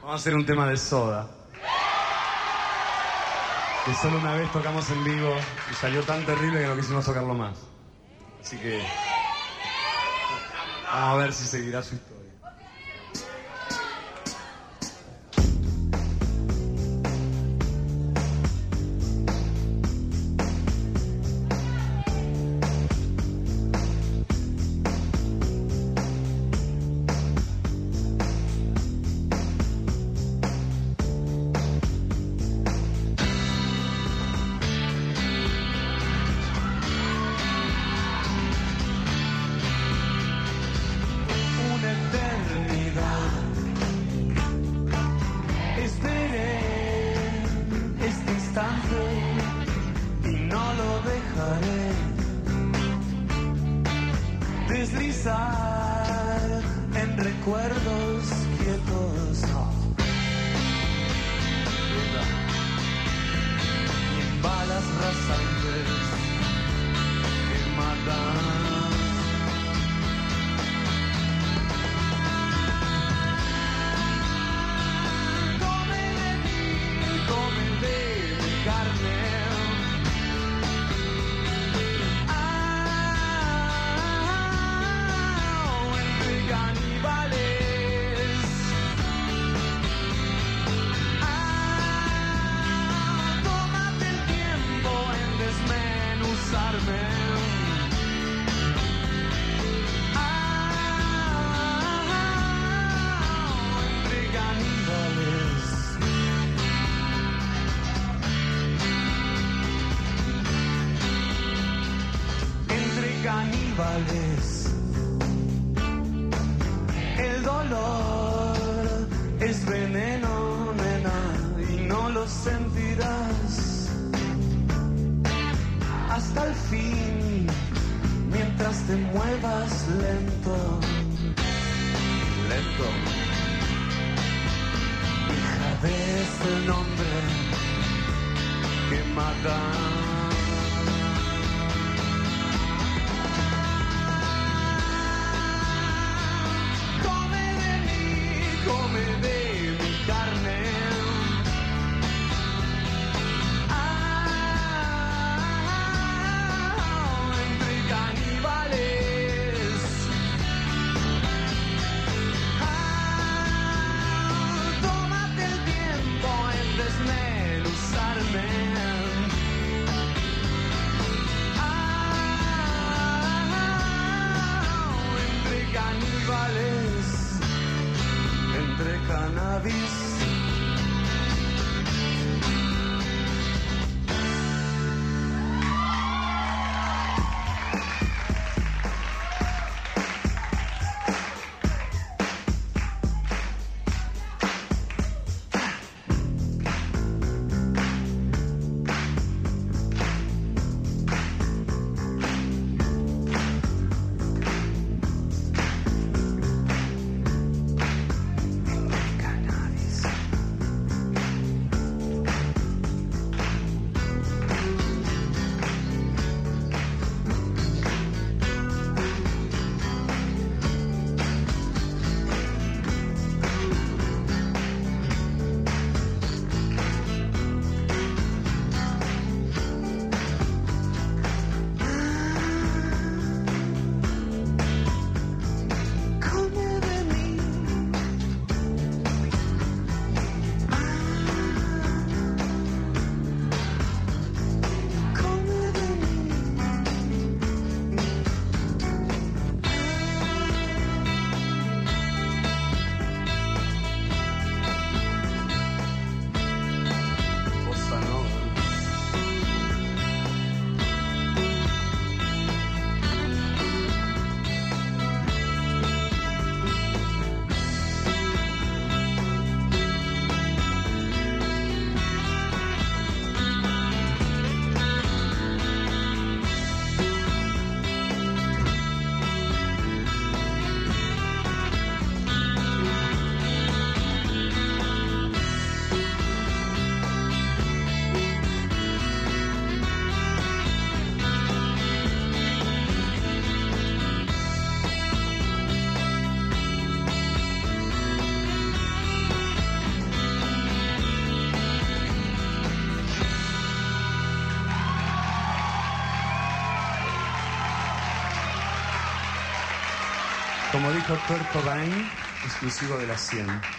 Vamos a hacer un tema de Soda. Que solo una vez tocamos en vivo y salió tan terrible que no quisimos tocarlo más. Así que vamos a ver si seguirá su historia. Deslizar en recuerdos quietos y en balas rasantes que matan. Come de mi carne. Caníbales, el dolor es veneno, nena, y no lo sentirás hasta el fin, mientras te muevas lento, lento. Hija de ese nombre que mata. Come de mi carne. Entre caníbales. Tómate el tiempo en desmenuzarme. Entre caníbales. Entre cannabis. Como dijo Kurt Cobain, exclusivo de la 100.